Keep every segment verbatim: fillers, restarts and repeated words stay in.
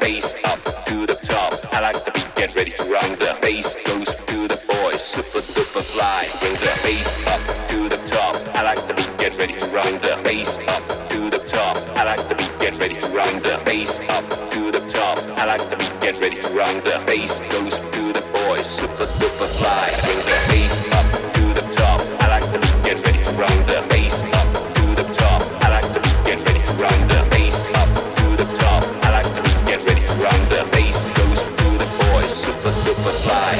bass up to the top. I like the beat, get ready to run. The bass goes to the boys, super duper fly. Bring the bass up to the top. I like the beat, get ready to run. The bass up to the top. I like the beat, get ready to run. The bass up to the top. I like the beat, get ready to run. The bass goes to the boys, super duper fly. Bring the bass up to the top. I like the beat, get ready to run. The bass up to the top. I like the beat, get ready to run. The bass up to the top. I like the beat, get ready to run. The bass goes to the boys, super duper fly.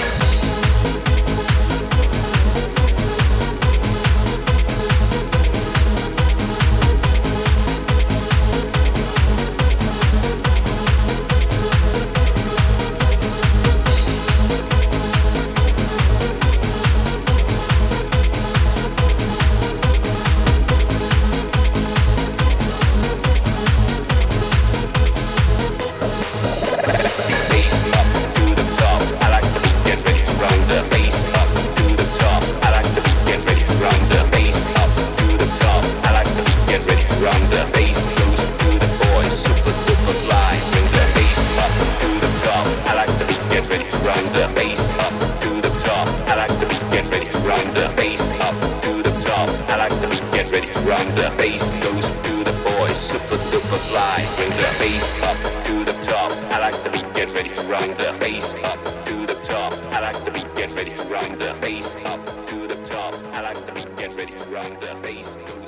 The bass goes to the boys, super duper fly. Bring the bass up to the top. I like the beat, get ready to run. The bass up to the top. I like the beat, get ready to run. The bass up to the top. I like the beat, get ready to run. The bass goes